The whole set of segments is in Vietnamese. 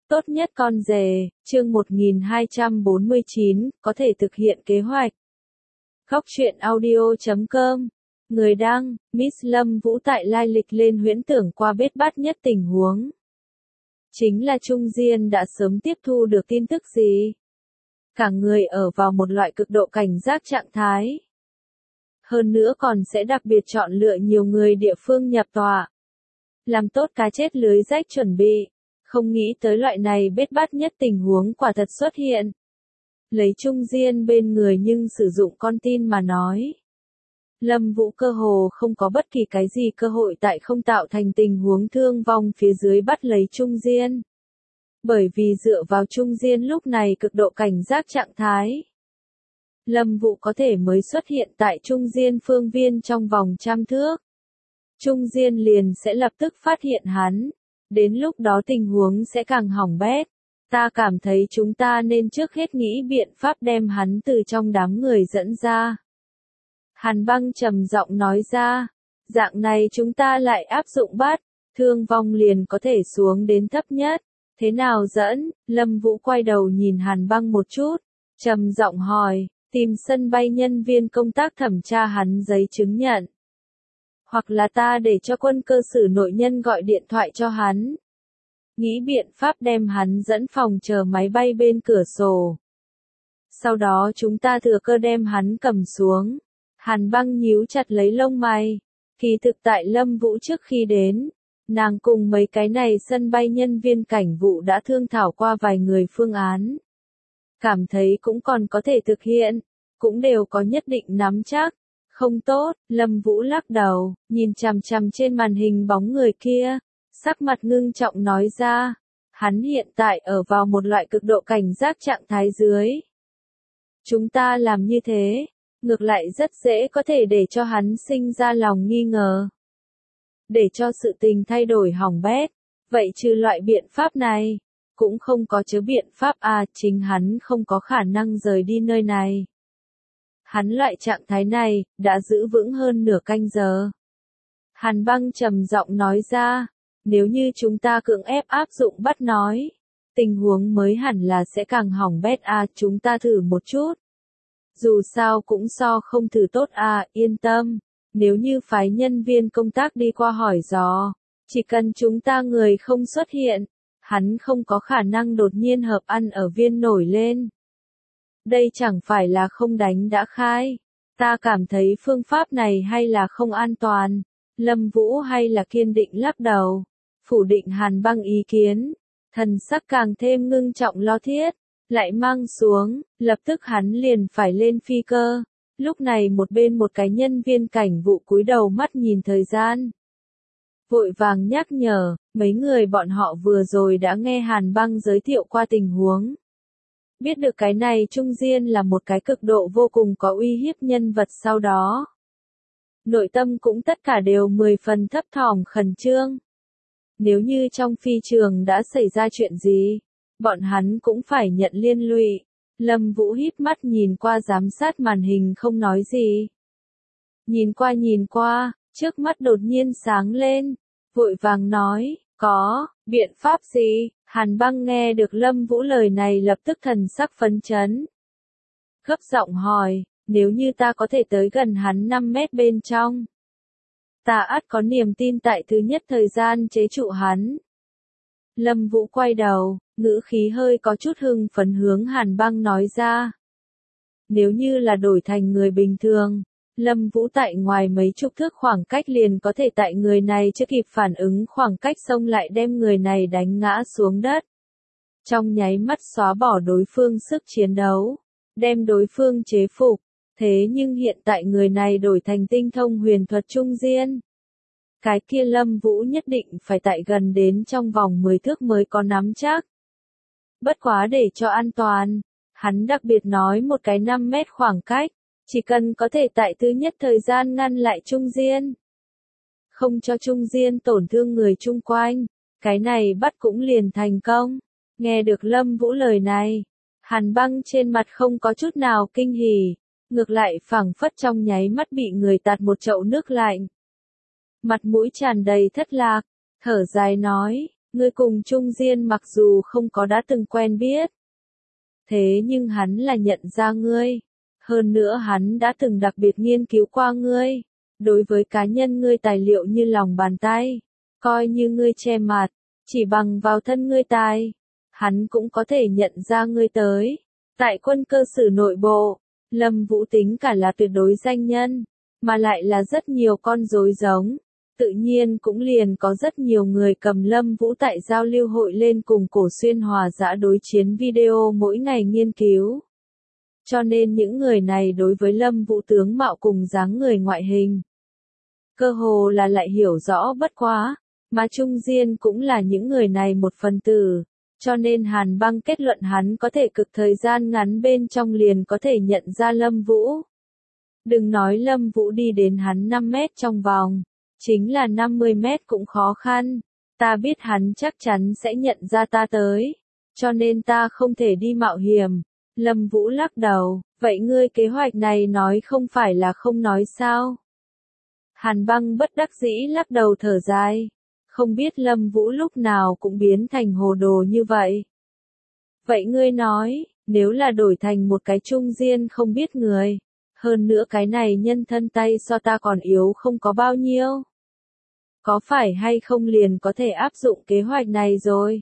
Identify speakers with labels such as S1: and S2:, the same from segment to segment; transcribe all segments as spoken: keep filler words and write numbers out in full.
S1: Tốt nhất con rể, chương một nghìn hai trăm bốn mươi chín, có thể thực hiện kế hoạch. Góc truyện audio chấm com. Người đăng, Miss Lâm Vũ tại lai lịch lên huyễn tưởng qua bết bát nhất tình huống. Chính là Trung Diên đã sớm tiếp thu được tin tức gì? Cả người ở vào một loại cực độ cảnh giác trạng thái. Hơn nữa còn sẽ đặc biệt chọn lựa nhiều người địa phương nhập tọa. Làm tốt cá chết lưới rách chuẩn bị. Không nghĩ tới loại này bết bát nhất tình huống quả thật xuất hiện. Lấy Trung Diên bên người nhưng sử dụng con tin mà nói. Lâm Vũ cơ hồ không có bất kỳ cái gì cơ hội tại không tạo thành tình huống thương vong phía dưới bắt lấy Trung Diên. Bởi vì dựa vào Trung Diên lúc này cực độ cảnh giác trạng thái. Lâm Vũ có thể mới xuất hiện tại Trung Diên phương viên trong vòng trăm thước. Trung Diên liền sẽ lập tức phát hiện hắn. Đến lúc đó tình huống sẽ càng hỏng bét. Ta cảm thấy chúng ta nên trước hết nghĩ biện pháp đem hắn từ trong đám người dẫn ra. Hàn Băng trầm giọng nói ra. Dạng này chúng ta lại áp dụng bắt. Thương vong liền có thể xuống đến thấp nhất. Thế nào dẫn? Lâm Vũ quay đầu nhìn Hàn Băng một chút. Trầm giọng hỏi. Tìm sân bay nhân viên công tác thẩm tra hắn giấy chứng nhận. Hoặc là ta để cho quân cơ sử nội nhân gọi điện thoại cho hắn. Nghĩ biện pháp đem hắn dẫn phòng chờ máy bay bên cửa sổ. Sau đó chúng ta thừa cơ đem hắn cầm xuống. Hàn Băng nhíu chặt lấy lông mày. Kỳ thực tại Lâm Vũ trước khi đến, nàng cùng mấy cái này sân bay nhân viên cảnh vụ đã thương thảo qua vài người phương án. Cảm thấy cũng còn có thể thực hiện, cũng đều có nhất định nắm chắc. Không tốt, Lâm Vũ lắc đầu, nhìn chằm chằm trên màn hình bóng người kia, sắc mặt ngưng trọng nói ra, hắn hiện tại ở vào một loại cực độ cảnh giác trạng thái dưới. Chúng ta làm như thế, ngược lại rất dễ có thể để cho hắn sinh ra lòng nghi ngờ. Để cho sự tình thay đổi hỏng bét, vậy trừ loại biện pháp này, cũng không có chớ biện pháp à, chính hắn không có khả năng rời đi nơi này. Hắn loại trạng thái này, đã giữ vững hơn nửa canh giờ. Hàn Băng trầm giọng nói ra, nếu như chúng ta cưỡng ép áp dụng bắt nói, tình huống mới hẳn là sẽ càng hỏng bét à, chúng ta thử một chút. Dù sao cũng so không thử tốt à, yên tâm, nếu như phái nhân viên công tác đi qua hỏi dò, chỉ cần chúng ta người không xuất hiện, hắn không có khả năng đột nhiên hợp ăn ở viên nổi lên. Đây chẳng phải là không đánh đã khai. Ta cảm thấy phương pháp này hay là không an toàn. Lâm Vũ hay là kiên định lắc đầu. Phủ định Hàn Băng ý kiến. Thần sắc càng thêm ngưng trọng lo thiết. Lại mang xuống, lập tức hắn liền phải lên phi cơ. Lúc này một bên một cái nhân viên cảnh vụ cúi đầu mắt nhìn thời gian. Vội vàng nhắc nhở, mấy người bọn họ vừa rồi đã nghe Hàn Băng giới thiệu qua tình huống. Biết được cái này Trung Diên là một cái cực độ vô cùng có uy hiếp nhân vật sau đó. Nội tâm cũng tất cả đều mười phần thấp thỏm khẩn trương. Nếu như trong phi trường đã xảy ra chuyện gì, bọn hắn cũng phải nhận liên lụy. Lâm Vũ híp mắt nhìn qua giám sát màn hình không nói gì. Nhìn qua nhìn qua, trước mắt đột nhiên sáng lên, vội vàng nói, có, biện pháp gì? Hàn Băng nghe được Lâm Vũ lời này lập tức thần sắc phấn chấn. Gấp giọng hỏi, nếu như ta có thể tới gần hắn năm mét bên trong. Ta ắt có niềm tin tại thứ nhất thời gian chế trụ hắn. Lâm Vũ quay đầu, ngữ khí hơi có chút hưng phấn hướng Hàn Băng nói ra. Nếu như là đổi thành người bình thường, Lâm Vũ tại ngoài mấy chục thước khoảng cách liền có thể tại người này chưa kịp phản ứng khoảng cách xông lại đem người này đánh ngã xuống đất. Trong nháy mắt xóa bỏ đối phương sức chiến đấu, đem đối phương chế phục. Thế nhưng hiện tại người này đổi thành tinh thông huyền thuật Trung Diên. Cái kia Lâm Vũ nhất định phải tại gần đến trong vòng mười thước mới có nắm chắc. Bất quá để cho an toàn, hắn đặc biệt nói một cái năm mét khoảng cách. Chỉ cần có thể tại thứ nhất thời gian ngăn lại Trung Diên. Không cho Trung Diên tổn thương người chung quanh. Cái này bắt cũng liền thành công. Nghe được Lâm Vũ lời này. Hàn Băng trên mặt không có chút nào kinh hỉ. Ngược lại phảng phất trong nháy mắt bị người tạt một chậu nước lạnh. Mặt mũi tràn đầy thất lạc. Thở dài nói. Ngươi cùng Trung Diên mặc dù không có đã từng quen biết. Thế nhưng hắn là nhận ra ngươi. Hơn nữa hắn đã từng đặc biệt nghiên cứu qua ngươi. Đối với cá nhân ngươi tài liệu như lòng bàn tay. Coi như ngươi che mặt, chỉ bằng vào thân ngươi tài. Hắn cũng có thể nhận ra ngươi tới. Tại quân cơ sử nội bộ, Lâm Vũ tính cả là tuyệt đối danh nhân, mà lại là rất nhiều con rối giống. Tự nhiên cũng liền có rất nhiều người cầm Lâm Vũ tại giao lưu hội lên cùng Cổ Xuyên hòa dã đối chiến video mỗi ngày nghiên cứu. Cho nên những người này đối với Lâm Vũ tướng mạo cùng dáng người ngoại hình, cơ hồ là lại hiểu rõ bất quá, mà Trung Diên cũng là những người này một phần tử. Cho nên Hàn Băng kết luận hắn có thể cực thời gian ngắn bên trong liền có thể nhận ra Lâm Vũ. Đừng nói Lâm Vũ đi đến hắn năm mét trong vòng, chính là năm mươi mét cũng khó khăn. Ta biết hắn chắc chắn sẽ nhận ra ta tới, cho nên ta không thể đi mạo hiểm. Lâm Vũ lắc đầu, vậy ngươi kế hoạch này nói không phải là không nói sao? Hàn Băng bất đắc dĩ lắc đầu thở dài. Không biết Lâm Vũ lúc nào cũng biến thành hồ đồ như vậy. Vậy ngươi nói, nếu là đổi thành một cái Trung Diên không biết người, hơn nữa cái này nhân thân tay so ta còn yếu không có bao nhiêu. Có phải hay không liền có thể áp dụng kế hoạch này rồi?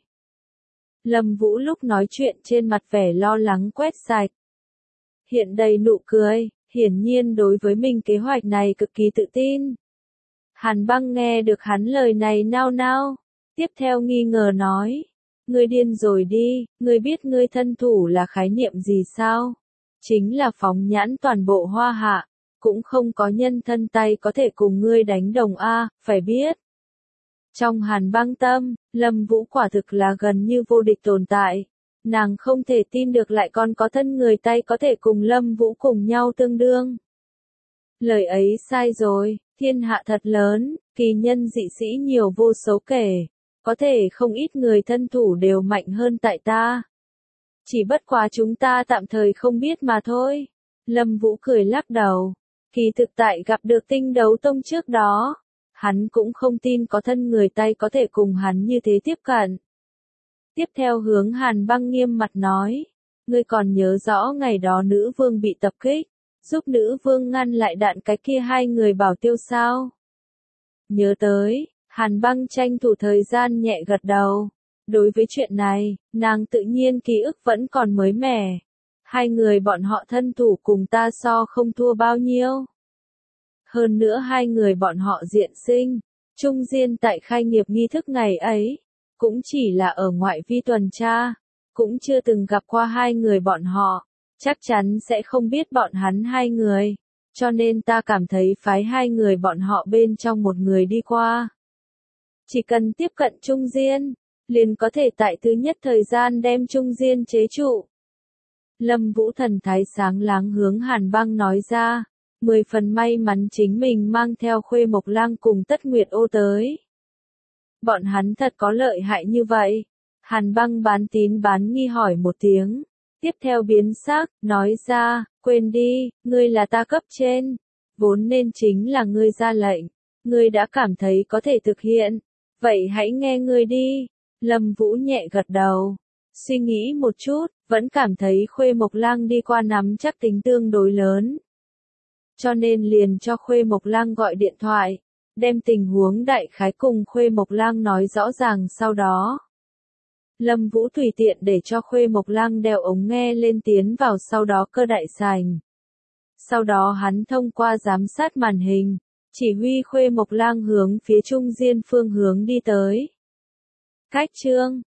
S1: Lâm Vũ lúc nói chuyện trên mặt vẻ lo lắng quét sạch. Hiện đầy nụ cười, hiển nhiên đối với mình kế hoạch này cực kỳ tự tin. Hàn Băng nghe được hắn lời này nao nao, tiếp theo nghi ngờ nói, ngươi điên rồi đi, ngươi biết ngươi thân thủ là khái niệm gì sao? Chính là phóng nhãn toàn bộ Hoa Hạ, cũng không có nhân thân tay có thể cùng ngươi đánh đồng a, phải biết. Trong Hàn Băng tâm, Lâm Vũ quả thực là gần như vô địch tồn tại, nàng không thể tin được lại còn có thân người tay có thể cùng Lâm Vũ cùng nhau tương đương. Lời ấy sai rồi. Thiên hạ thật lớn, kỳ nhân dị sĩ nhiều vô số kể, có thể không ít người thân thủ đều mạnh hơn tại ta. Chỉ bất quá chúng ta tạm thời không biết mà thôi. Lâm Vũ cười lắc đầu, kỳ thực tại gặp được Tinh Đấu Tông trước đó, hắn cũng không tin có thân người tay có thể cùng hắn như thế tiếp cận. Tiếp theo hướng Hàn Băng nghiêm mặt nói, ngươi còn nhớ rõ ngày đó nữ vương bị tập kích, giúp nữ vương ngăn lại đạn cái kia hai người bảo tiêu sao? Nhớ tới, Hàn Băng tranh thủ thời gian nhẹ gật đầu. Đối với chuyện này, nàng tự nhiên ký ức vẫn còn mới mẻ. Hai người bọn họ thân thủ cùng ta so không thua bao nhiêu. Hơn nữa hai người bọn họ diện sinh, Trung Diên tại khai nghiệp nghi thức ngày ấy, cũng chỉ là ở ngoại vi tuần tra, cũng chưa từng gặp qua hai người bọn họ. Chắc chắn sẽ không biết bọn hắn hai người, cho nên ta cảm thấy phái hai người bọn họ bên trong một người đi qua. Chỉ cần tiếp cận Trung Diên, liền có thể tại thứ nhất thời gian đem Trung Diên chế trụ. Lâm Vũ thần thái sáng láng hướng Hàn Băng nói ra, mười phần may mắn chính mình mang theo Khuê Mộc Lang cùng Tất Nguyệt Ô tới. Bọn hắn thật có lợi hại như vậy. Hàn Băng bán tín bán nghi hỏi một tiếng. Tiếp theo biến sắc, nói ra, quên đi, ngươi là ta cấp trên, vốn nên chính là ngươi ra lệnh, ngươi đã cảm thấy có thể thực hiện, vậy hãy nghe ngươi đi. Lâm Vũ nhẹ gật đầu, suy nghĩ một chút, vẫn cảm thấy Khuê Mộc Lang đi qua nắm chắc tính tương đối lớn. Cho nên liền cho Khuê Mộc Lang gọi điện thoại, đem tình huống đại khái cùng Khuê Mộc Lang nói rõ ràng sau đó. Lâm Vũ tùy tiện để cho Khuê Mộc Lang đeo ống nghe lên tiến vào sau đó cơ đại sảnh. Sau đó hắn thông qua giám sát màn hình, chỉ huy Khuê Mộc Lang hướng phía Trung Diên phương hướng đi tới. Cách chương